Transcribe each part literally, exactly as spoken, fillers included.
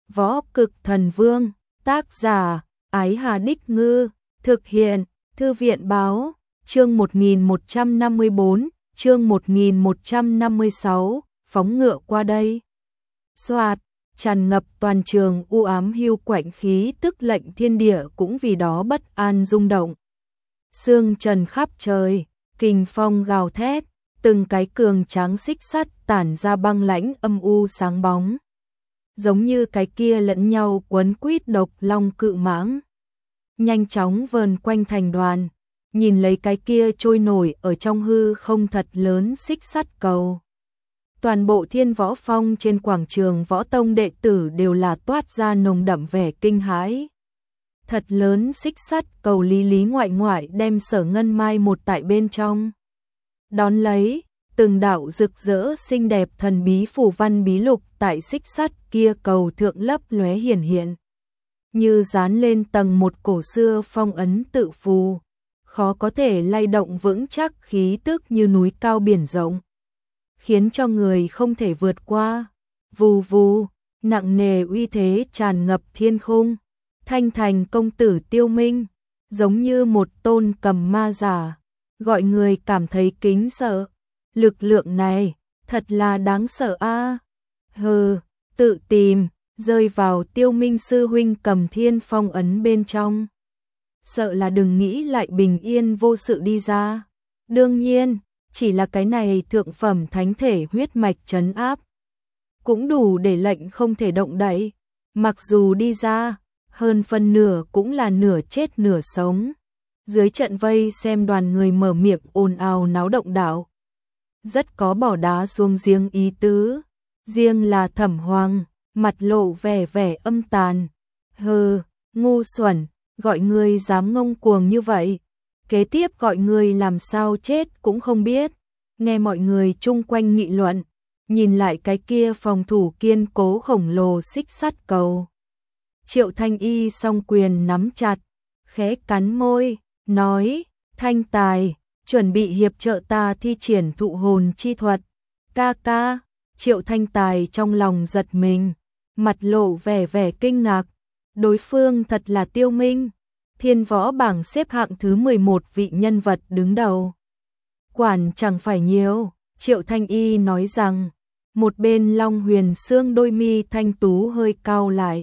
Võ Cực Thần Vương, tác giả, Ái Hà Đích Ngư, thực hiện, Thư viện Báo, chương một nghìn một trăm năm mươi bốn, chương một nghìn một trăm năm mươi sáu, phóng ngựa qua đây. Soạt, tràn ngập toàn trường u ám hưu quạnh khí tức lệnh thiên địa cũng vì đó bất an rung động. Sương trần khắp trời, kình phong gào thét, từng cái cường tráng xích sắt tản ra băng lãnh âm u sáng bóng. Giống như cái kia lẫn nhau quấn quýt độc long cự mãng. Nhanh chóng vờn quanh thành đoàn, nhìn lấy cái kia trôi nổi ở trong hư không thật lớn xích sắt cầu. Toàn bộ Thiên Võ Phong trên quảng trường võ tông đệ tử đều là toát ra nồng đậm vẻ kinh hãi. Thật lớn xích sắt cầu lý lý ngoại ngoại đem Sở Ngân mai một tại bên trong. Đón lấy, từng đạo rực rỡ xinh đẹp thần bí phù văn bí lục tại xích sắt kia cầu thượng lấp lóe hiển hiện. Như dán lên tầng một cổ xưa phong ấn tự phù, khó có thể lay động vững chắc khí tức như núi cao biển rộng, khiến cho người không thể vượt qua. Vù vù, nặng nề uy thế tràn ngập thiên khung. Thanh Thành công tử Tiêu Minh, giống như một tôn cầm ma giả, gọi người cảm thấy kính sợ. Lực lượng này, thật là đáng sợ a. À. Hừ, tự tìm, rơi vào Tiêu Minh sư huynh cầm thiên phong ấn bên trong. Sợ là đừng nghĩ lại bình yên vô sự đi ra. Đương nhiên, chỉ là cái này thượng phẩm thánh thể huyết mạch trấn áp, cũng đủ để lệnh không thể động đậy. Mặc dù đi ra, hơn phân nửa cũng là nửa chết nửa sống. Dưới trận vây xem đoàn người mở miệng ồn ào náo động đảo. Rất có bỏ đá xuống giếng ý tứ. Riêng là Thẩm Hoàng, mặt lộ vẻ vẻ âm tàn. Hừ, ngu xuẩn, gọi ngươi dám ngông cuồng như vậy. Kế tiếp gọi người làm sao chết cũng không biết. Nghe mọi người chung quanh nghị luận, nhìn lại cái kia phòng thủ kiên cố khổng lồ xích sắt cầu. Triệu Thanh Y song quyền nắm chặt, khẽ cắn môi, nói, Thanh Tài, chuẩn bị hiệp trợ ta thi triển thụ hồn chi thuật. Ca ca, Triệu Thanh Tài trong lòng giật mình, mặt lộ vẻ vẻ kinh ngạc. Đối phương thật là Tiêu Minh, Thiên Võ bảng xếp hạng thứ mười một vị nhân vật đứng đầu. Quản chẳng phải nhiều, Triệu Thanh Y nói rằng. Một bên Long Huyền Sương đôi mi thanh tú hơi cau lại.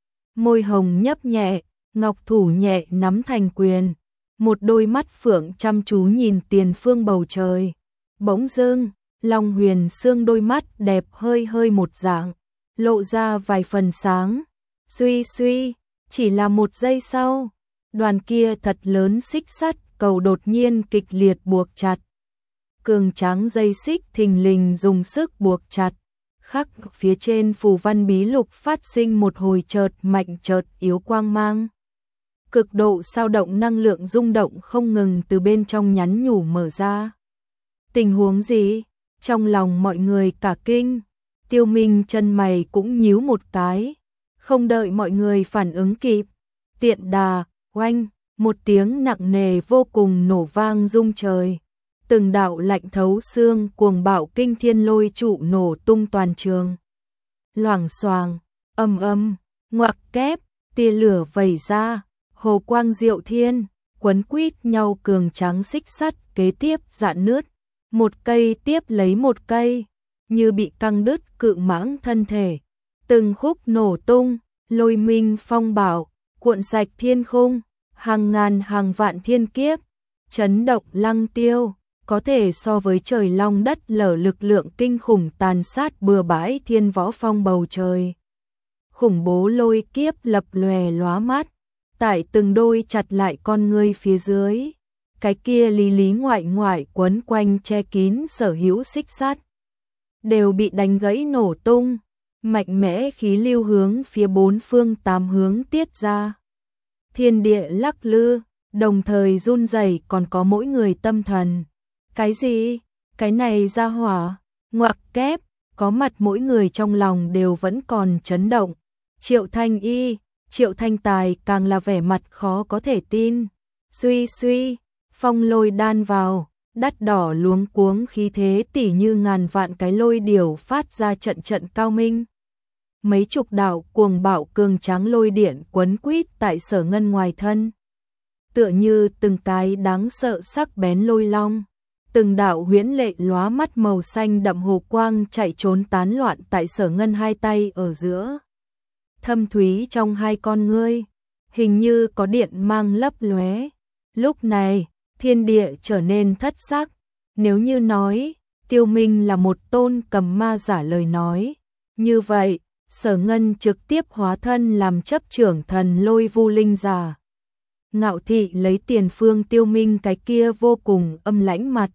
Môi hồng nhấp nhẹ, ngọc thủ nhẹ nắm thành quyền. Một đôi mắt phượng chăm chú nhìn tiền phương bầu trời. Bỗng dưng, Long Huyền Sương đôi mắt đẹp hơi hơi một dạng, lộ ra vài phần sáng. Suy suy, chỉ là một giây sau, đoàn kia thật lớn xích sắt cầu đột nhiên kịch liệt buộc chặt. Cường tráng dây xích thình lình dùng sức buộc chặt. Khắc phía trên phù văn bí lục phát sinh một hồi chợt mạnh chợt yếu quang mang. Cực độ sao động năng lượng rung động không ngừng từ bên trong nhắn nhủ mở ra. Tình huống gì? Trong lòng mọi người cả kinh. Tiêu Minh chân mày cũng nhíu một cái. Không đợi mọi người phản ứng kịp. Tiện đà, oanh, một tiếng nặng nề vô cùng nổ vang rung trời. Từng đạo lạnh thấu xương cuồng bạo kinh thiên lôi trụ nổ tung toàn trường. Loảng xoàng, âm âm, ngoặc kép, tia lửa vẩy ra, hồ quang diệu thiên, quấn quýt nhau cường tráng xích sắt kế tiếp dạn nứt, một cây tiếp lấy một cây, như bị căng đứt cự mãng thân thể. Từng khúc nổ tung, lôi minh phong bạo, cuộn sạch thiên khung, hàng ngàn hàng vạn thiên kiếp, chấn động lăng tiêu. Có thể so với trời long đất lở lực lượng kinh khủng tàn sát bừa bãi Thiên Võ Phong bầu trời. Khủng bố lôi kiếp lập lòe lóa mắt, tại từng đôi chặt lại con ngươi phía dưới. Cái kia lý lý ngoại ngoại quấn quanh che kín sở hữu xích sắt, đều bị đánh gãy nổ tung, mạnh mẽ khí lưu hướng phía bốn phương tám hướng tiết ra. Thiên địa lắc lư, đồng thời run rẩy còn có mỗi người tâm thần. Cái gì? Cái này ra hỏa, ngoặc kép, có mặt mỗi người trong lòng đều vẫn còn chấn động. Triệu Thanh Y, Triệu Thanh Tài càng là vẻ mặt khó có thể tin. Suy suy, phong lôi đan vào, đắt đỏ luống cuống khí thế tỉ như ngàn vạn cái lôi điểu phát ra trận trận cao minh. mấy chục đạo cuồng bạo cường tráng lôi điện quấn quýt tại Sở Ngân ngoài thân. Tựa như từng cái đáng sợ sắc bén lôi long, từng đạo huyễn lệ lóa mắt màu xanh đậm hồ quang chạy trốn tán loạn tại Sở Ngân hai tay ở giữa. Thâm thúy trong hai con ngươi, hình như có điện mang lấp lóe. Lúc này, thiên địa trở nên thất sắc. Nếu như nói, Tiêu Minh là một tôn cầm ma giả lời nói, như vậy, Sở Ngân trực tiếp hóa thân làm chấp trưởng thần lôi vu linh giả. Ngạo thị lấy tiền phương Tiêu Minh cái kia vô cùng âm lãnh mặt.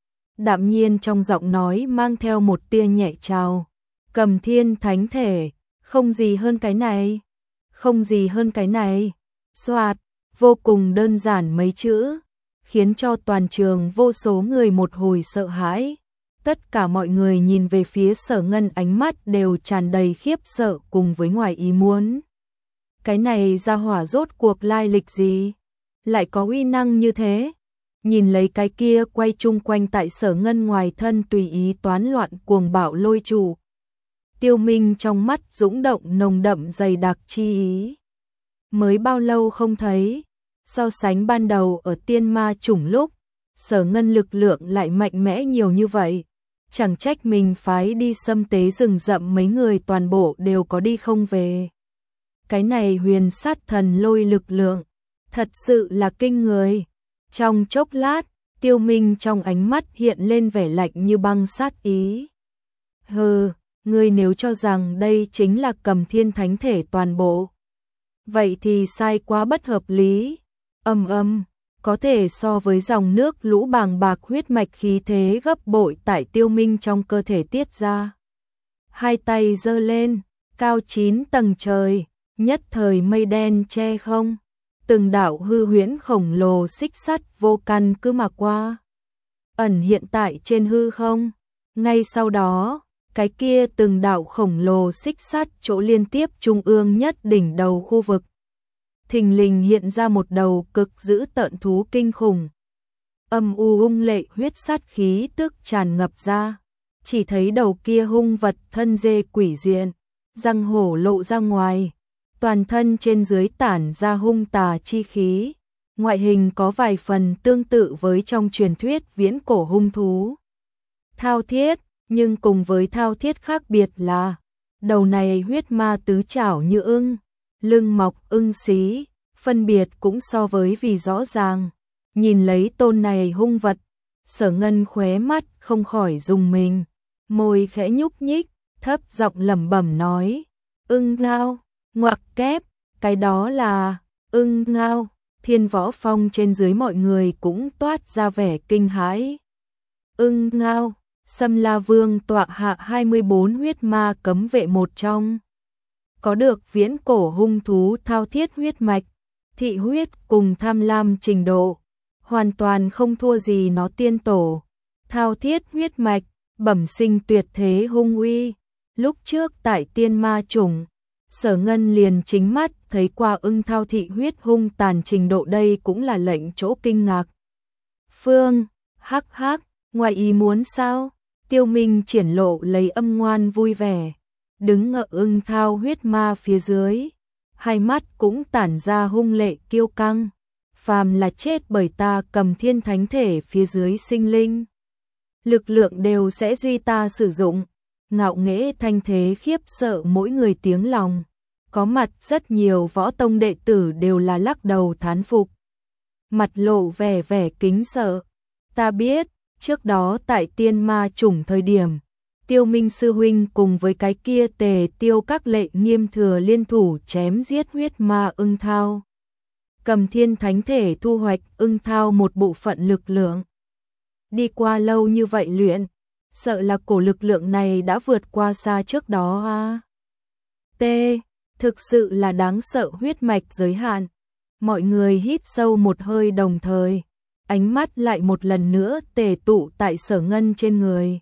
Đạm nhiên trong giọng nói mang theo một tia nhẹ trào. Cầm thiên thánh thể, không gì hơn cái này, không gì hơn cái này. Soạt, vô cùng đơn giản mấy chữ, khiến cho toàn trường vô số người một hồi sợ hãi. Tất cả mọi người nhìn về phía Sở Ngân ánh mắt đều tràn đầy khiếp sợ cùng với ngoài ý muốn. Cái này ra hỏa rốt cuộc lai lịch gì? Lại có uy năng như thế? Nhìn lấy cái kia quay chung quanh tại Sở Ngân ngoài thân tùy ý toán loạn cuồng bạo lôi chủ. Tiêu Minh trong mắt dũng động nồng đậm dày đặc chi ý. Mới bao lâu không thấy, so sánh ban đầu ở tiên ma chủng lúc, Sở Ngân lực lượng lại mạnh mẽ nhiều như vậy. Chẳng trách mình phái đi xâm tế rừng rậm mấy người toàn bộ đều có đi không về. Cái này huyền sát thần lôi lực lượng, thật sự là kinh người. Trong chốc lát, Tiêu Minh trong ánh mắt hiện lên vẻ lạnh như băng sát ý. Hừ, ngươi nếu cho rằng đây chính là Cầm Thiên Thánh Thể toàn bộ, vậy thì sai quá bất hợp lý. Âm âm, có thể so với dòng nước lũ bàng bạc huyết mạch khí thế gấp bội tại Tiêu Minh trong cơ thể tiết ra. Hai tay giơ lên, cao chín tầng trời, nhất thời mây đen che không. Từng đạo hư huyễn khổng lồ xích sắt vô căn cứ mà qua, ẩn hiện tại trên hư không. Ngay sau đó, cái kia từng đạo khổng lồ xích sắt chỗ liên tiếp trung ương nhất đỉnh đầu khu vực, thình lình hiện ra một đầu cực dữ tợn thú kinh khủng. Âm u ung lệ huyết sát khí tức tràn ngập ra, chỉ thấy đầu kia hung vật thân dê quỷ diện, răng hổ lộ ra ngoài, toàn thân trên dưới tản ra hung tà chi khí, ngoại hình có vài phần tương tự với trong truyền thuyết viễn cổ hung thú Thao Thiết, nhưng cùng với Thao Thiết khác biệt là đầu này huyết ma tứ chảo như ưng, lưng mọc ưng xí, phân biệt cũng so với vì rõ ràng. Nhìn lấy tôn này hung vật, Sở Ngân khóe mắt không khỏi rùng mình, môi khẽ nhúc nhích, thấp giọng lẩm bẩm nói: "Ưng ngao." Ngoặc kép, cái đó là ưng ngao. Thiên Võ Phong trên dưới mọi người cũng toát ra vẻ kinh hãi. Ưng ngao, Sâm La Vương tọa hạ hai mươi bốn huyết ma cấm vệ một trong, có được viễn cổ hung thú Thao Thiết huyết mạch, thị huyết cùng tham lam trình độ, hoàn toàn không thua gì nó tiên tổ. Thao Thiết huyết mạch, bẩm sinh tuyệt thế hung uy. Lúc trước tại tiên ma chủng, Sở Ngân liền chính mắt thấy qua ưng thao thị huyết hung tàn trình độ, đây cũng là lệnh chỗ kinh ngạc. Phương, hắc hắc, ngoài ý muốn sao? Tiêu Minh triển lộ lấy âm ngoan vui vẻ, đứng ở ưng thao huyết ma phía dưới, hai mắt cũng tản ra hung lệ kiêu căng. Phàm là chết bởi ta Cầm Thiên Thánh Thể phía dưới sinh linh, lực lượng đều sẽ duy ta sử dụng. Ngạo nghễ thanh thế khiếp sợ mỗi người tiếng lòng. Có mặt rất nhiều võ tông đệ tử đều là lắc đầu thán phục, mặt lộ vẻ vẻ kính sợ. Ta biết, trước đó tại tiên ma chủng thời điểm, Tiêu Minh sư huynh cùng với cái kia Tề Tiêu các lệ nghiêm thừa liên thủ chém giết huyết ma ưng thao. Cầm Thiên Thánh Thể thu hoạch ưng thao một bộ phận lực lượng. Đi qua lâu như vậy luyện, sợ là cổ lực lượng này đã vượt qua xa trước đó a. T, thực sự là đáng sợ huyết mạch giới hạn. Mọi người hít sâu một hơi đồng thời, ánh mắt lại một lần nữa tề tụ tại Sở Ngân trên người.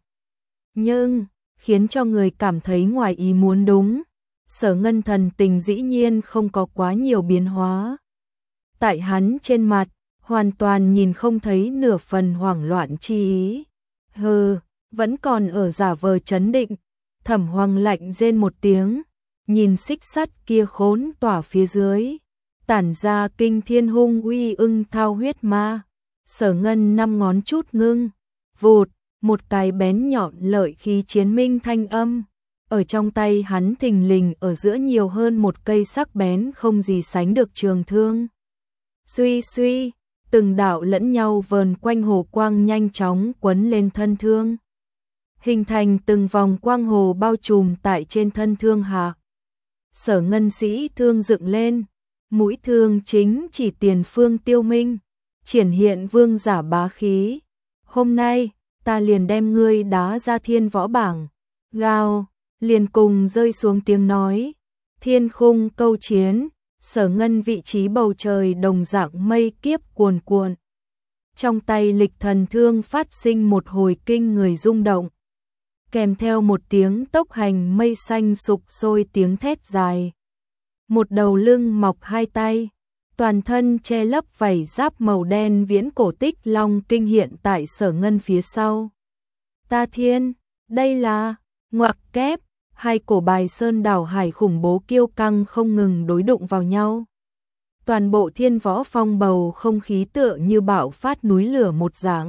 Nhưng, khiến cho người cảm thấy ngoài ý muốn đúng, Sở Ngân thần tình dĩ nhiên không có quá nhiều biến hóa. Tại hắn trên mặt, hoàn toàn nhìn không thấy nửa phần hoảng loạn chi ý. Hừ, vẫn còn ở giả vờ trấn định. Thẩm Hoằng lạnh rên một tiếng, nhìn xích sắt kia khốn tỏa phía dưới, tản ra kinh thiên hung uy ưng thao huyết ma. Sở Ngân năm ngón chút ngưng, vụt, một cái bén nhọn lợi khí chiến minh thanh âm. Ở trong tay hắn thình lình ở giữa nhiều hơn một cây sắc bén không gì sánh được trường thương. Suy suy, từng đạo lẫn nhau vờn quanh hồ quang nhanh chóng quấn lên thân thương, hình thành từng vòng quang hồ bao trùm tại trên thân thương hạ. Sở Ngân sĩ thương dựng lên, mũi thương chính chỉ tiền phương Tiêu Minh, triển hiện vương giả bá khí. Hôm nay, ta liền đem ngươi đá ra thiên võ bảng. Gào, liền cùng rơi xuống tiếng nói. Thiên khung câu chiến, Sở Ngân vị trí bầu trời đồng dạng mây kiếp cuồn cuộn. Trong tay lịch thần thương phát sinh một hồi kinh người rung động, kèm theo một tiếng tốc hành mây xanh sục sôi tiếng thét dài. Một đầu lưng mọc hai tay, toàn thân che lấp vảy giáp màu đen viễn cổ tích long kinh hiện tại Sở Ngân phía sau. Ta thiên, đây là ngoặc kép, hai cổ bài sơn đảo hải khủng bố kiêu căng không ngừng đối đụng vào nhau. Toàn bộ thiên võ phong bầu không khí tựa như bạo phát núi lửa một dạng.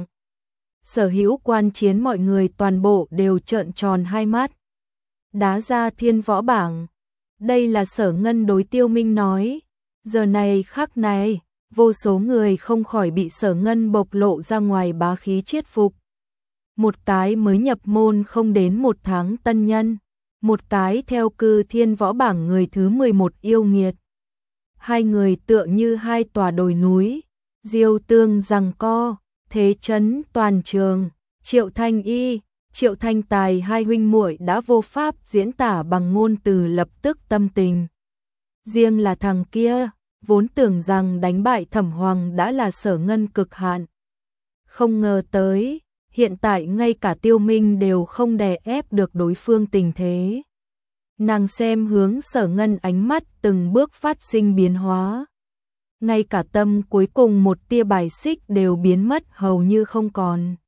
Sở hữu quan chiến mọi người toàn bộ đều trợn tròn hai mắt. Đá ra thiên võ bảng. Đây là Sở Ngân đối Tiêu Minh nói. Giờ này khắc này, vô số người không khỏi bị Sở Ngân bộc lộ ra ngoài bá khí chiết phục. Một cái mới nhập môn không đến một tháng tân nhân, một cái theo cư thiên võ bảng người thứ mười một yêu nghiệt. Hai người tựa như hai tòa đồi núi, diêu tương giằng co, thế chấn toàn trường. Triệu Thanh Y, Triệu Thanh Tài hai huynh muội đã vô pháp diễn tả bằng ngôn từ lập tức tâm tình. Riêng là thằng kia, vốn tưởng rằng đánh bại Thẩm Hoàng đã là Sở Ngân cực hạn. Không ngờ tới, hiện tại ngay cả Tiêu Minh đều không đè ép được đối phương tình thế. Nàng xem hướng Sở Ngân ánh mắt từng bước phát sinh biến hóa. Ngay cả tâm cuối cùng một tia bài xích đều biến mất hầu như không còn.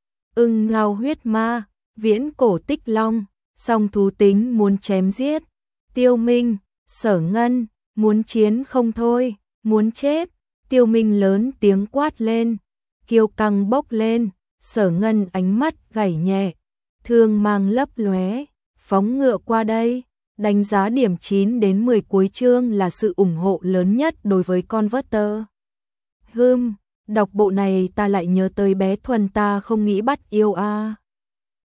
Ưng ngao huyết ma, viễn cổ tích long, song thú tính muốn chém giết. Tiêu Minh, Sở Ngân, muốn chiến không thôi, muốn chết. Tiêu Minh lớn tiếng quát lên, kiêu căng bốc lên. Sở Ngân ánh mắt gảy nhẹ, thương mang lấp lóe, phóng ngựa qua đây. Đánh giá điểm chín đến mười cuối chương là sự ủng hộ lớn nhất đối với Converter. Hừm, đọc bộ này ta lại nhớ tới bé Thuần ta không nghĩ bắt yêu a. À.